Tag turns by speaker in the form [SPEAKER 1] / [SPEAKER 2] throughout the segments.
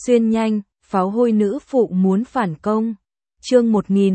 [SPEAKER 1] Xuyên nhanh, pháo hôi nữ phụ muốn phản công. Chương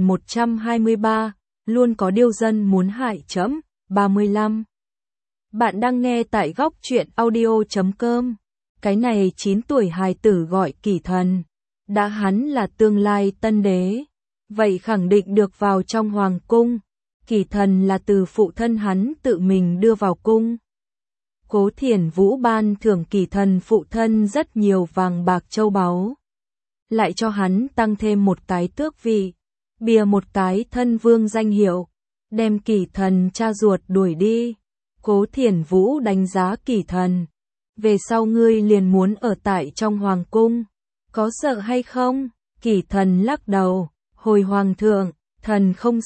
[SPEAKER 1] 1123, luôn có điều dân muốn hại trẫm. 35. Bạn đang nghe tại góc truyện audio.com. Cái này 9 tuổi hài tử gọi Kỷ Thần. Đã hắn là tương lai tân đế. Vậy khẳng định được vào trong hoàng cung. Kỷ Thần là từ phụ thân hắn tự mình đưa vào cung. Cố Thiển Vũ ban thưởng Kỷ Thần phụ thân rất nhiều vàng bạc châu báu. Lại cho hắn tăng thêm một cái tước vị, bìa một cái thân vương danh hiệu, đem Kỷ Thần cha ruột đuổi đi. Cố Thiển Vũ đánh giá Kỷ Thần, về sau ngươi liền muốn ở tại trong hoàng cung, có sợ hay không? Kỷ Thần lắc đầu, hồi hoàng thượng, thần không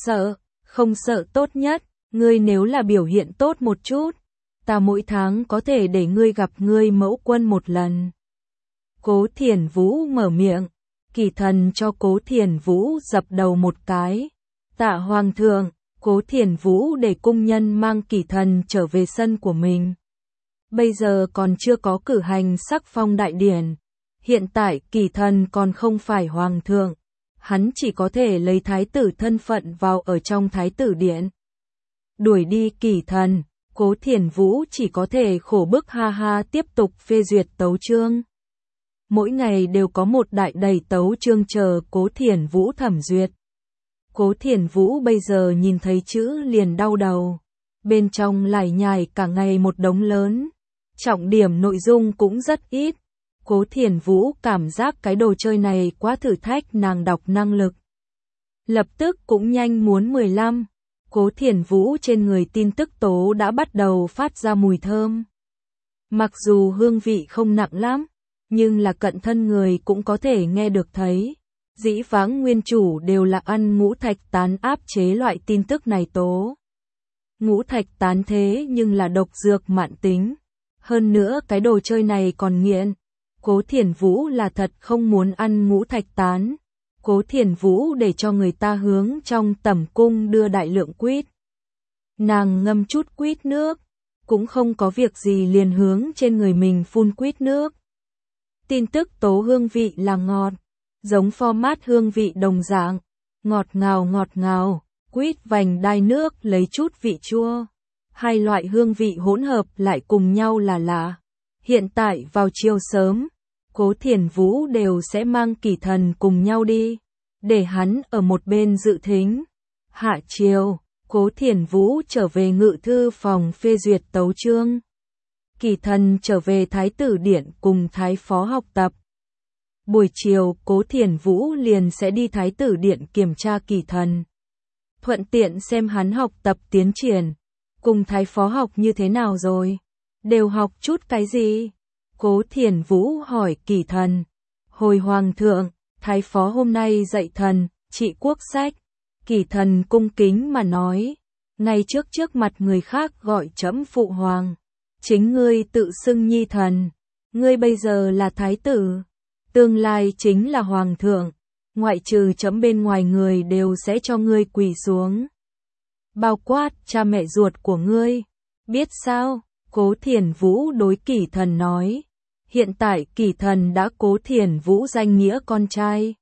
[SPEAKER 1] sợ tốt nhất, ngươi nếu là biểu hiện tốt một chút, ta mỗi tháng có thể để ngươi gặp ngươi mẫu quân một lần. Cố Thiển Vũ mở miệng, Kỷ Thần cho Cố Thiển Vũ dập đầu một cái. Tạ hoàng thượng. Cố Thiển Vũ để cung nhân mang Kỷ Thần trở về sân của mình. Bây giờ còn chưa có cử hành sắc phong đại điển. Hiện tại Kỷ Thần còn không phải hoàng thượng. Hắn chỉ có thể lấy thái tử thân phận vào ở trong thái tử điện. Đuổi đi Kỷ Thần, Cố Thiển Vũ chỉ có thể khổ bức ha ha tiếp tục phê duyệt tấu chương. Mỗi ngày đều có một đại đầy tấu chương chờ Cố Thiển Vũ thẩm duyệt. Cố Thiển Vũ bây giờ nhìn thấy chữ liền đau đầu. Bên trong lải nhải cả ngày một đống lớn. Trọng điểm nội dung cũng rất ít. Cố Thiển Vũ cảm giác cái đồ chơi này quá thử thách nàng đọc năng lực. Lập tức cũng nhanh muốn 15. Cố Thiển Vũ trên người tin tức tố đã bắt đầu phát ra mùi thơm. Mặc dù hương vị không nặng lắm, nhưng là cận thân người cũng có thể nghe được thấy. Dĩ vãng nguyên chủ đều là ăn ngũ thạch tán áp chế loại tin tức này tố. Ngũ thạch tán thế nhưng là độc dược mãn tính. Hơn nữa cái đồ chơi này còn nghiện. Cố Thiển Vũ là thật không muốn ăn ngũ thạch tán. Cố Thiển Vũ để cho người ta hướng trong tẩm cung đưa đại lượng quýt. Nàng ngâm chút quýt nước, cũng không có việc gì liền hướng trên người mình phun quýt nước. Tin tức tố hương vị là ngọt, giống format hương vị đồng dạng, ngọt ngào, quýt vành đai nước lấy chút vị chua. Hai loại hương vị hỗn hợp lại cùng nhau là lạ. Hiện tại vào chiều sớm, Cố Thiển Vũ đều sẽ mang Kỷ Thần cùng nhau đi, để hắn ở một bên dự thính. Hạ chiều, Cố Thiển Vũ trở về ngự thư phòng phê duyệt tấu chương. Kỷ Thần trở về thái tử điện cùng thái phó học tập. Buổi chiều Cố Thiển Vũ liền sẽ đi thái tử điện kiểm tra Kỷ Thần. Thuận tiện xem hắn học tập tiến triển. Cùng thái phó học như thế nào rồi? Đều học chút cái gì? Cố Thiển Vũ hỏi Kỷ Thần. Hồi hoàng thượng, thái phó hôm nay dạy thần, trị quốc sách. Kỷ Thần cung kính mà nói. Ngay trước mặt người khác gọi trẫm phụ hoàng. Chính ngươi tự xưng nhi thần. Ngươi bây giờ là thái tử. Tương lai chính là hoàng thượng. Ngoại trừ trẫm bên ngoài người đều sẽ cho ngươi quỳ xuống. Bao quát cha mẹ ruột của ngươi. Biết sao? Cố Thiển Vũ đối Kỷ Thần nói. Hiện tại Kỷ Thần đã Cố Thiển Vũ danh nghĩa con trai.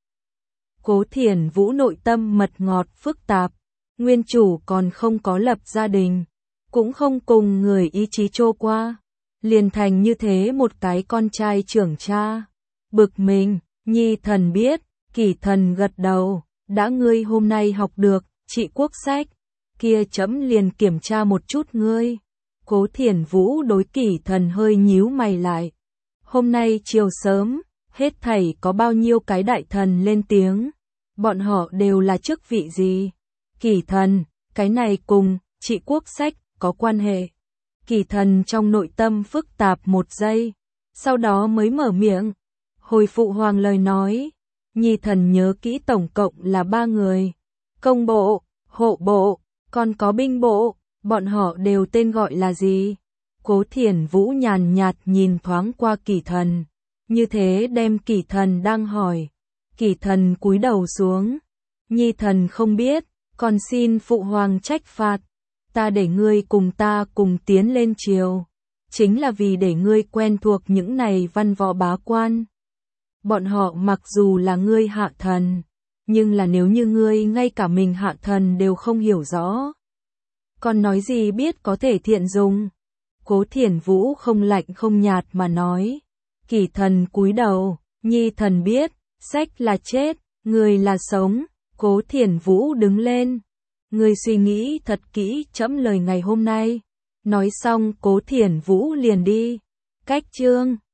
[SPEAKER 1] Cố Thiển Vũ nội tâm mật ngọt phức tạp. Nguyên chủ còn không có lập gia đình. Cũng không cùng người ý chí trô qua. Liền thành như thế một cái con trai trưởng cha. Bực mình, nhi thần biết. Kỷ Thần gật đầu. Đã ngươi hôm nay học được trị quốc sách. Kia trẫm liền kiểm tra một chút ngươi. Cố Thiển Vũ đối Kỷ Thần hơi nhíu mày lại. Hôm nay chiều sớm, hết thảy có bao nhiêu cái đại thần lên tiếng. Bọn họ đều là chức vị gì? Kỷ Thần, cái này cùng trị quốc sách có quan hệ. Kỷ Thần trong nội tâm phức tạp một giây, sau đó mới mở miệng. Hồi phụ hoàng lời nói, nhi thần nhớ kỹ tổng cộng là 3 người. Công bộ, hộ bộ, còn có binh bộ, bọn họ đều tên gọi là gì? Cố Thiển Vũ nhàn nhạt nhìn thoáng qua Kỷ Thần, như thế đem Kỷ Thần đang hỏi. Kỷ Thần cúi đầu xuống. Nhi thần không biết, còn xin phụ hoàng trách phạt. Ta để ngươi cùng ta cùng tiến lên triều, chính là vì để ngươi quen thuộc những này văn võ bá quan. Bọn họ mặc dù là ngươi hạ thần, nhưng là nếu như ngươi ngay cả mình hạ thần đều không hiểu rõ, còn nói gì biết có thể thiện dùng. Cố Thiển Vũ không lạnh không nhạt mà nói. Kỷ Thần cúi đầu, Nhi thần biết, sách là chết, người là sống. Cố Thiển Vũ đứng lên. Ngươi suy nghĩ thật kỹ trẫm lời ngày hôm nay. Nói xong Cố Thiển Vũ liền đi. Cách chương